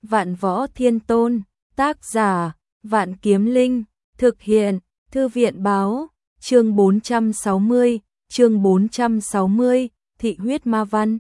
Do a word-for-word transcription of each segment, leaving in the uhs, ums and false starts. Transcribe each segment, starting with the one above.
Vạn Võ Thiên Tôn, tác giả, Vạn Kiếm Linh, thực hiện, Thư viện báo, chương bốn trăm sáu mươi, chương bốn trăm sáu mươi, Thị huyết ma văn.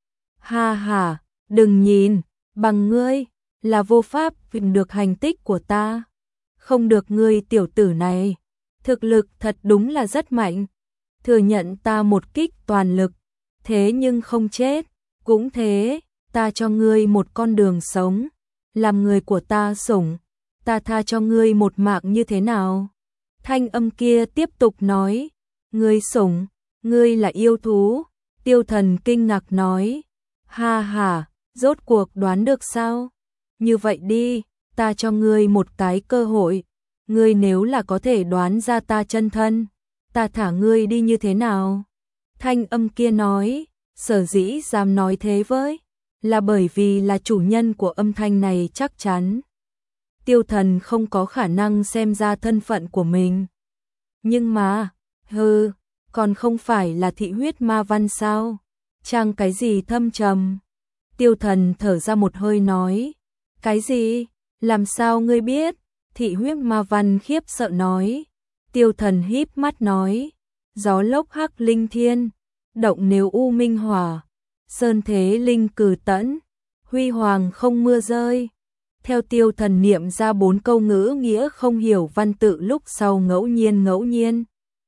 Ha ha, đừng nhìn, bằng ngươi, là vô pháp tìm được hành tích của ta. Không được ngươi tiểu tử này, thực lực thật đúng là rất mạnh. Thừa nhận ta một kích toàn lực, thế nhưng không chết, cũng thế, ta cho ngươi một con đường sống, làm người của ta sủng, ta tha cho ngươi một mạng như thế nào? Thanh âm kia tiếp tục nói, ngươi sủng, ngươi là yêu thú. Tiêu Thần kinh ngạc nói, ha ha, rốt cuộc đoán được sao? Như vậy đi, ta cho ngươi một cái cơ hội, ngươi nếu là có thể đoán ra ta chân thân, ta thả ngươi đi như thế nào? Thanh âm kia nói, sở dĩ dám nói thế với, là bởi vì là chủ nhân của âm thanh này chắc chắn. Tiêu Thần không có khả năng xem ra thân phận của mình. Nhưng mà, hừ, còn không phải là thị huyết ma văn sao? Chăng cái gì thâm trầm? Tiêu Thần thở ra một hơi nói, cái gì? Làm sao ngươi biết? Thị huyết ma văn khiếp sợ nói. Tiêu Thần híp mắt nói, gió lốc hắc linh thiên, động nếu u minh hỏa, sơn thế linh cử tẫn, huy hoàng không mưa rơi. Theo Tiêu Thần niệm ra bốn câu ngữ nghĩa không hiểu văn tự lúc sau ngẫu nhiên ngẫu nhiên.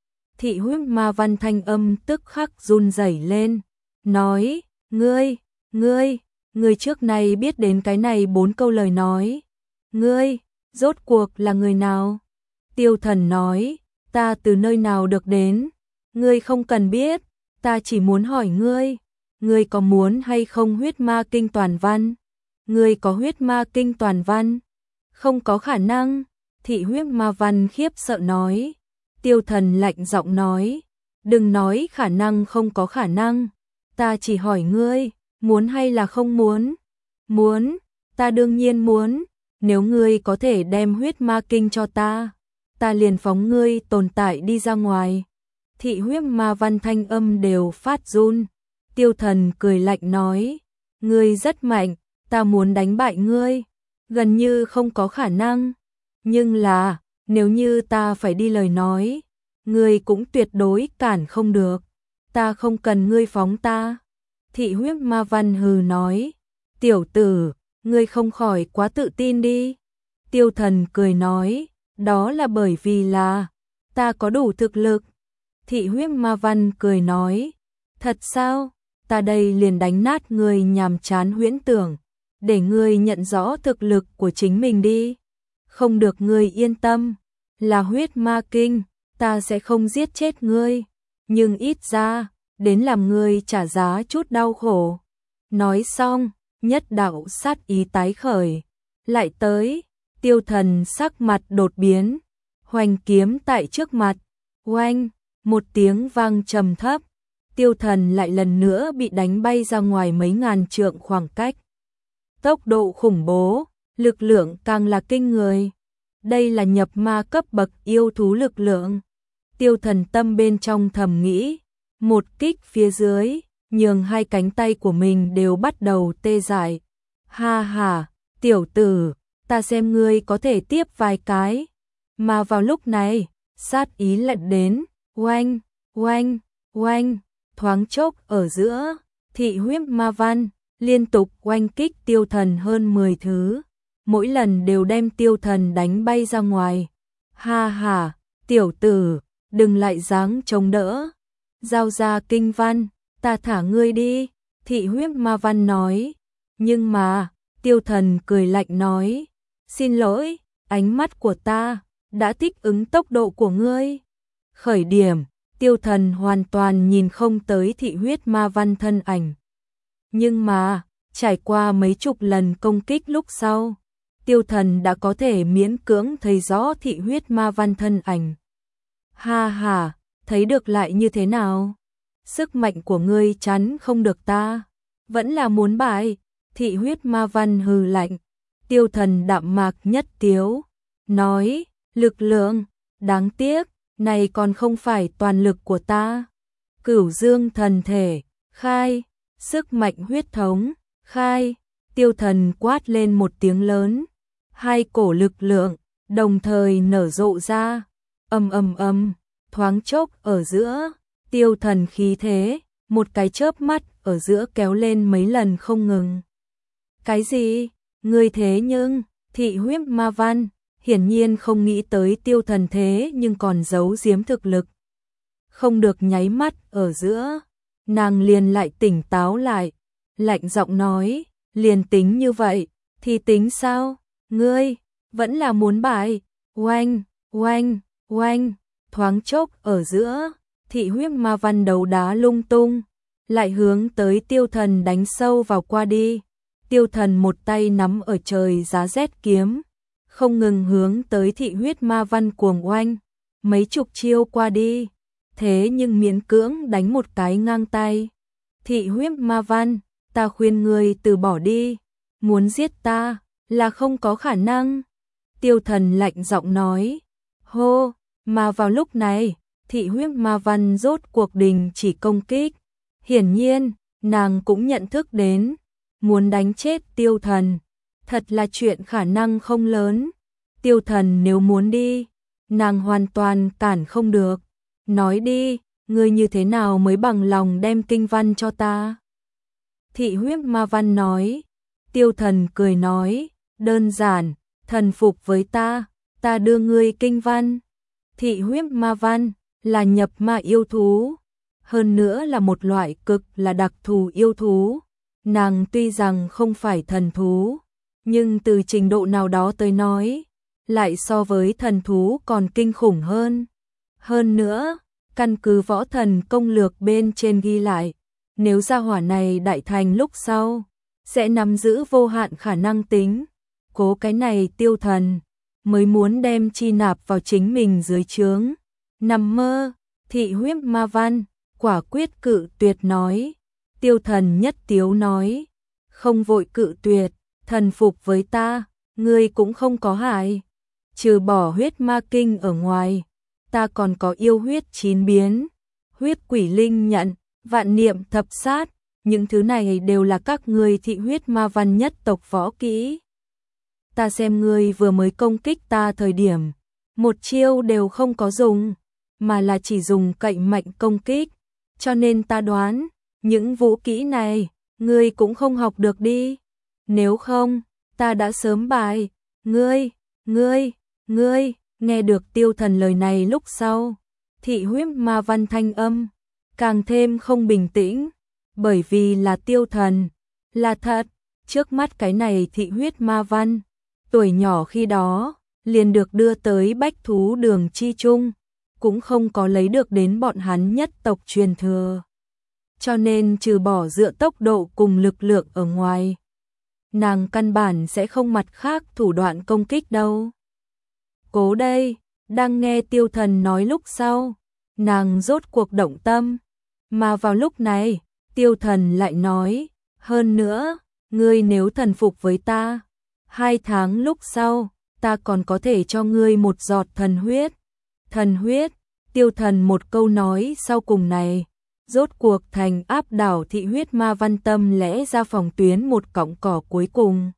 Thị huyết ma văn thanh âm tức khắc run rẩy lên, nói, ngươi, ngươi, ngươi trước này biết đến cái này bốn câu lời nói. Ngươi, rốt cuộc là người nào? Tiêu Thần nói, ta từ nơi nào được đến? Ngươi không cần biết, ta chỉ muốn hỏi ngươi, ngươi có muốn hay không huyết ma kinh toàn văn? Ngươi có huyết ma kinh toàn văn? Không có khả năng. Thị huyết ma văn khiếp sợ nói. Tiêu Thần lạnh giọng nói, đừng nói khả năng không có khả năng, ta chỉ hỏi ngươi, muốn hay là không muốn? Muốn, ta đương nhiên muốn, nếu ngươi có thể đem huyết ma kinh cho ta, ta liền phóng ngươi tồn tại đi ra ngoài. Thị huyết ma văn thanh âm đều phát run. Tiêu Thần cười lạnh nói, ngươi rất mạnh, ta muốn đánh bại ngươi, gần như không có khả năng, nhưng là, nếu như ta phải đi lời nói, ngươi cũng tuyệt đối cản không được, ta không cần ngươi phóng ta. Thị huyết ma văn hừ nói, tiểu tử, ngươi không khỏi quá tự tin đi. Tiêu Thần cười nói, đó là bởi vì là, ta có đủ thực lực. Thị huyết ma văn cười nói, thật sao, ta đây liền đánh nát ngươi nhàm chán huyễn tưởng, để ngươi nhận rõ thực lực của chính mình đi. Không được, ngươi yên tâm, là huyết ma kinh, ta sẽ không giết chết ngươi, nhưng ít ra, đến làm ngươi trả giá chút đau khổ. Nói xong, nhất đạo sát ý tái khởi, lại tới. Tiêu Thần sắc mặt đột biến, hoành kiếm tại trước mặt, oanh, một tiếng vang trầm thấp, Tiêu Thần lại lần nữa bị đánh bay ra ngoài mấy ngàn trượng khoảng cách. Tốc độ khủng bố, lực lượng càng là kinh người. Đây là nhập ma cấp bậc yêu thú lực lượng. Tiêu Thần tâm bên trong thầm nghĩ, một kích phía dưới, nhường hai cánh tay của mình đều bắt đầu tê dại. Ha ha, tiểu tử, ta xem ngươi có thể tiếp vài cái. Mà vào lúc này, sát ý lận đến, oanh, oanh, oanh, thoáng chốc ở giữa, thị huyết ma văn liên tục oanh kích Tiêu Thần hơn mười thứ, mỗi lần đều đem Tiêu Thần đánh bay ra ngoài. Ha ha, tiểu tử, đừng lại dáng chống đỡ, giao ra kinh văn, ta thả ngươi đi. Thị huyết ma văn nói. Nhưng mà, Tiêu Thần cười lạnh nói, xin lỗi, ánh mắt của ta đã thích ứng tốc độ của ngươi. Khởi điểm, Tiêu Thần hoàn toàn nhìn không tới thị huyết ma văn thân ảnh. Nhưng mà, trải qua mấy chục lần công kích lúc sau, Tiêu Thần đã có thể miễn cưỡng thấy rõ thị huyết ma văn thân ảnh. Ha ha, thấy được lại như thế nào? Sức mạnh của ngươi chắn không được ta, vẫn là muốn bại. Thị huyết ma văn hừ lạnh. Tiêu Thần đạm mạc nhất tiếu, nói, lực lượng, đáng tiếc, này còn không phải toàn lực của ta. Cửu dương thần thể, khai, sức mạnh huyết thống, khai. Tiêu Thần quát lên một tiếng lớn, hai cổ lực lượng đồng thời nở rộ ra, ầm ầm ầm, thoáng chốc ở giữa, Tiêu Thần khí thế, một cái chớp mắt ở giữa kéo lên mấy lần không ngừng. Cái gì? Ngươi thế nhưng, Thị Huyết Ma Văn hiển nhiên không nghĩ tới Tiêu Thần thế nhưng còn giấu giếm thực lực. Không được nháy mắt ở giữa, nàng liền lại tỉnh táo lại, lạnh giọng nói, liền tính như vậy, thì tính sao? Ngươi vẫn là muốn bại. Oanh, oanh, oanh, thoáng chốc ở giữa, Thị Huyết Ma Văn đấu đá lung tung, lại hướng tới Tiêu Thần đánh sâu vào qua đi. Tiêu Thần một tay nắm ở trời giá rét kiếm, không ngừng hướng tới Thị Huyết Ma Văn cuồng oanh, mấy chục chiêu qua đi, thế nhưng miễn cưỡng đánh một cái ngang tay. Thị Huyết Ma Văn, ta khuyên ngươi từ bỏ đi, muốn giết ta là không có khả năng. Tiêu Thần lạnh giọng nói. Hô, mà vào lúc này, Thị Huyết Ma Văn rốt cuộc đình chỉ công kích. Hiển nhiên, nàng cũng nhận thức đến, muốn đánh chết Tiêu Thần, thật là chuyện khả năng không lớn. Tiêu Thần nếu muốn đi, nàng hoàn toàn cản không được. Nói đi, ngươi như thế nào mới bằng lòng đem kinh văn cho ta? Thị Huyết Ma Văn nói. Tiêu Thần cười nói, đơn giản, thần phục với ta, ta đưa ngươi kinh văn. Thị Huyết Ma Văn là nhập ma yêu thú, hơn nữa là một loại cực là đặc thù yêu thú. Nàng tuy rằng không phải thần thú, nhưng từ trình độ nào đó tới nói, lại so với thần thú còn kinh khủng hơn. Hơn nữa, căn cứ võ thần công lược bên trên ghi lại, nếu gia hỏa này đại thành lúc sau, sẽ nắm giữ vô hạn khả năng tính. Cố cái này Tiêu Thần mới muốn đem chi nạp vào chính mình dưới trướng. Nằm mơ, Thị Huyết Ma Văn quả quyết cự tuyệt nói. Tiêu Thần nhất tiếu nói, không vội cự tuyệt, thần phục với ta, ngươi cũng không có hại. Trừ bỏ huyết ma kinh ở ngoài, ta còn có yêu huyết chín biến, huyết quỷ linh nhận, vạn niệm thập sát, những thứ này đều là các ngươi Thị Huyết Ma Văn nhất tộc võ kỹ. Ta xem ngươi vừa mới công kích ta thời điểm, một chiêu đều không có dùng, mà là chỉ dùng cậy mạnh công kích, cho nên ta đoán, những vũ kỹ này, ngươi cũng không học được đi. Nếu không, ta đã sớm bại. Ngươi, ngươi, ngươi, nghe được Tiêu Thần lời này lúc sau, Thị Huyết Ma Văn thanh âm càng thêm không bình tĩnh, bởi vì là Tiêu Thần, là thật, trước mắt cái này Thị Huyết Ma Văn, tuổi nhỏ khi đó, liền được đưa tới bách thú đường chi trung, cũng không có lấy được đến bọn hắn nhất tộc truyền thừa. Cho nên trừ bỏ dựa tốc độ cùng lực lượng ở ngoài, nàng căn bản sẽ không mặt khác thủ đoạn công kích đâu. Cố đây, đang nghe Tiêu Thần nói lúc sau, nàng rốt cuộc động tâm, mà vào lúc này, Tiêu Thần lại nói, hơn nữa, ngươi nếu thần phục với ta, hai tháng lúc sau, ta còn có thể cho ngươi một giọt thần huyết. Thần huyết, Tiêu Thần một câu nói sau cùng này, rốt cuộc thành áp đảo Thị Huyết Ma Văn tâm lẽ ra phòng tuyến một cọng cỏ cuối cùng.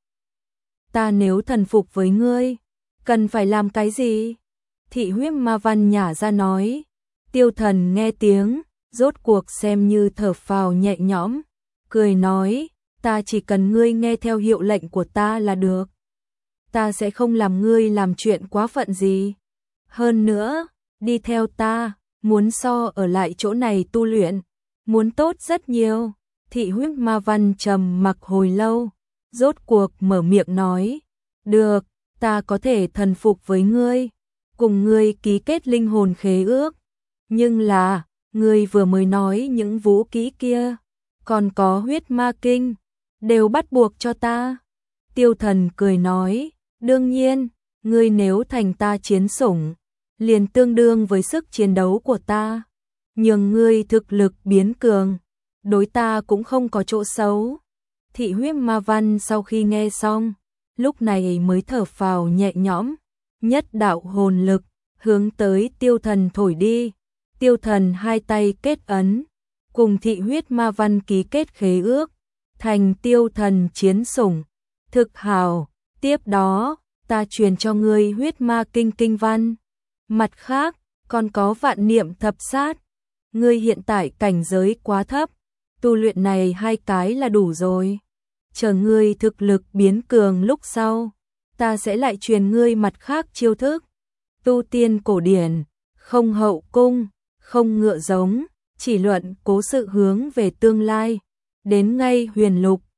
Ta nếu thần phục với ngươi, cần phải làm cái gì? Thị Huyết Ma Văn nhả ra nói. Tiêu Thần nghe tiếng, rốt cuộc xem như thở phào nhẹ nhõm, cười nói, ta chỉ cần ngươi nghe theo hiệu lệnh của ta là được. Ta sẽ không làm ngươi làm chuyện quá phận gì. Hơn nữa, đi theo ta, muốn so ở lại chỗ này tu luyện, muốn tốt rất nhiều. Thị Huyết Ma Văn trầm mặc hồi lâu, rốt cuộc mở miệng nói, được, ta có thể thần phục với ngươi, cùng ngươi ký kết linh hồn khế ước, nhưng là, ngươi vừa mới nói những vũ kỹ kia, còn có huyết ma kinh, đều bắt buộc cho ta. Tiêu Thần cười nói, đương nhiên, ngươi nếu thành ta chiến sủng, liền tương đương với sức chiến đấu của ta, nhường ngươi thực lực biến cường, đối ta cũng không có chỗ xấu. Thị Huyết Ma Văn sau khi nghe xong, lúc này mới thở phào nhẹ nhõm, nhất đạo hồn lực, hướng tới Tiêu Thần thổi đi. Tiêu Thần hai tay kết ấn, cùng Thị Huyết Ma Văn ký kết khế ước, thành Tiêu Thần chiến sủng, Thực hào, tiếp đó, ta truyền cho ngươi huyết ma kinh kinh văn. Mặt khác, còn có vạn niệm thập sát. Ngươi hiện tại cảnh giới quá thấp, tu luyện này hai cái là đủ rồi. Chờ ngươi thực lực biến cường lúc sau, ta sẽ lại truyền ngươi mặt khác chiêu thức. Tu tiên cổ điển, không hậu cung, không ngựa giống, chỉ luận cố sự hướng về tương lai. Đến ngay huyền lục,